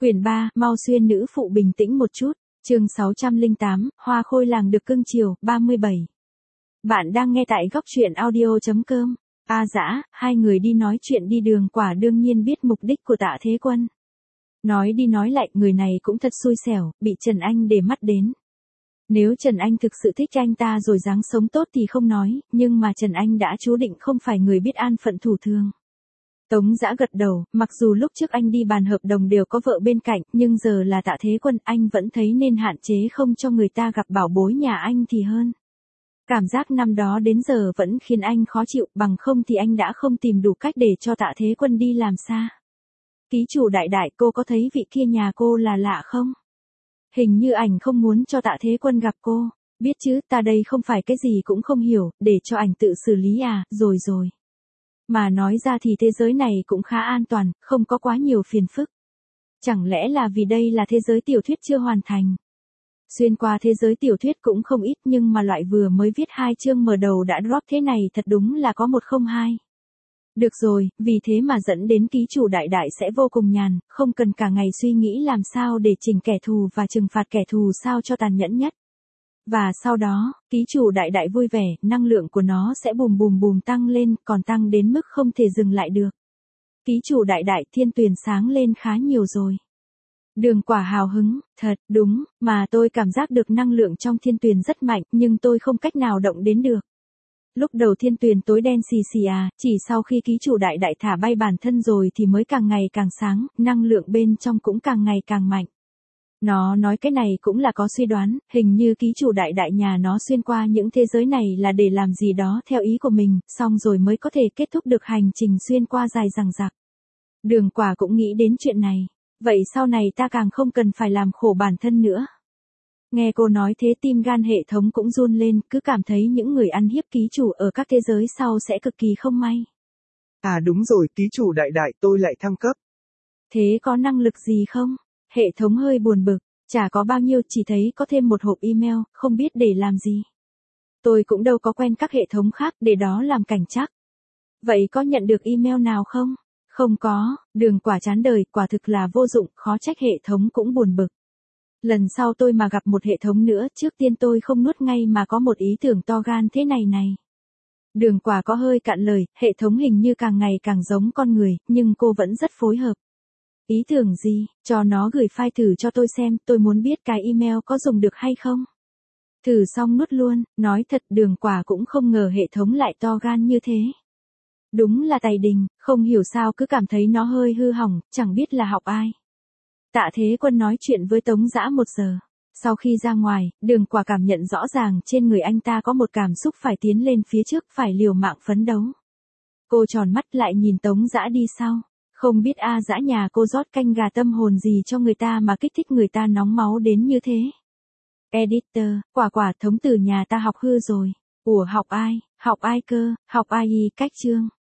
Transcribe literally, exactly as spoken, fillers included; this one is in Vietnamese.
Quyển ba, mau xuyên nữ phụ bình tĩnh một chút. Chương sáu trăm lẻ tám, Hoa khôi làng được cưng chiều, ba mươi bảy. Bạn đang nghe tại góc truyện audio chấm com. A Dã, hai người đi nói chuyện đi đường quả đương nhiên biết mục đích của Tạ Thế Quân. Nói đi nói lại, người này cũng thật xui xẻo, bị Trần Anh để mắt đến. Nếu Trần Anh thực sự thích anh ta rồi dáng sống tốt thì không nói, nhưng mà Trần Anh đã chú định không phải người biết an phận thủ thường. Tống Dã gật đầu, mặc dù lúc trước anh đi bàn hợp đồng đều có vợ bên cạnh, nhưng giờ là Tạ Thế Quân, anh vẫn thấy nên hạn chế không cho người ta gặp bảo bối nhà anh thì hơn. Cảm giác năm đó đến giờ vẫn khiến anh khó chịu, bằng không thì anh đã không tìm đủ cách để cho Tạ Thế Quân đi làm xa. Ký chủ đại đại, cô có thấy vị kia nhà cô là lạ không? Hình như ảnh không muốn cho Tạ Thế Quân gặp cô. Biết chứ, ta đây không phải cái gì cũng không hiểu, để cho ảnh tự xử lý à, rồi rồi. Mà nói ra thì thế giới này cũng khá an toàn, không có quá nhiều phiền phức. Chẳng lẽ là vì đây là thế giới tiểu thuyết chưa hoàn thành? Xuyên qua thế giới tiểu thuyết cũng không ít, nhưng mà loại vừa mới viết hai chương mở đầu đã drop thế này thật đúng là có một không hai. Được rồi, vì thế mà dẫn đến ký chủ đại đại sẽ vô cùng nhàn, không cần cả ngày suy nghĩ làm sao để chỉnh kẻ thù và trừng phạt kẻ thù sao cho tàn nhẫn nhất. Và sau đó, ký chủ đại đại vui vẻ, năng lượng của nó sẽ bùm bùm bùm tăng lên, còn tăng đến mức không thể dừng lại được. Ký chủ đại đại, thiên tuyền sáng lên khá nhiều rồi. Đường Quả hào hứng, thật, đúng, mà tôi cảm giác được năng lượng trong thiên tuyền rất mạnh, nhưng tôi không cách nào động đến được. Lúc đầu thiên tuyền tối đen xì xì à, chỉ sau khi ký chủ đại đại thả bay bản thân rồi thì mới càng ngày càng sáng, năng lượng bên trong cũng càng ngày càng mạnh. Nó nói cái này cũng là có suy đoán, hình như ký chủ đại đại nhà nó xuyên qua những thế giới này là để làm gì đó theo ý của mình, xong rồi mới có thể kết thúc được hành trình xuyên qua dài dằng dặc. Đường Quả cũng nghĩ đến chuyện này, vậy sau này ta càng không cần phải làm khổ bản thân nữa. Nghe cô nói thế tim gan hệ thống cũng run lên, cứ cảm thấy những người ăn hiếp ký chủ ở các thế giới sau sẽ cực kỳ không may. À đúng rồi, ký chủ đại đại, tôi lại thăng cấp. Thế có năng lực gì không? Hệ thống hơi buồn bực, chả có bao nhiêu, chỉ thấy có thêm một hộp email, không biết để làm gì. Tôi cũng đâu có quen các hệ thống khác để đó làm cảnh chắc. Vậy có nhận được email nào không? Không có, Đường Quả chán đời, quả thực là vô dụng, khó trách hệ thống cũng buồn bực. Lần sau tôi mà gặp một hệ thống nữa, trước tiên tôi không nuốt ngay mà có một ý tưởng to gan thế này này. Đường Quả có hơi cạn lời, hệ thống hình như càng ngày càng giống con người, nhưng cô vẫn rất phối hợp. Ý tưởng gì, cho nó gửi file thử cho tôi xem, tôi muốn biết cái email có dùng được hay không. Thử xong nuốt luôn, nói thật Đường Quả cũng không ngờ hệ thống lại to gan như thế. Đúng là tài đình, không hiểu sao cứ cảm thấy nó hơi hư hỏng, chẳng biết là học ai. Tạ Thế Quân nói chuyện với Tống Dã một giờ. Sau khi ra ngoài, Đường Quả cảm nhận rõ ràng trên người anh ta có một cảm xúc phải tiến lên phía trước, phải liều mạng phấn đấu. Cô tròn mắt lại nhìn Tống Dã đi sau. Không biết A Dã nhà cô rót canh gà tâm hồn gì cho người ta mà kích thích người ta nóng máu đến như thế. Editor, Quả Quả thống từ nhà ta học hư rồi. Ủa học ai, học ai cơ, học ai y cách chương.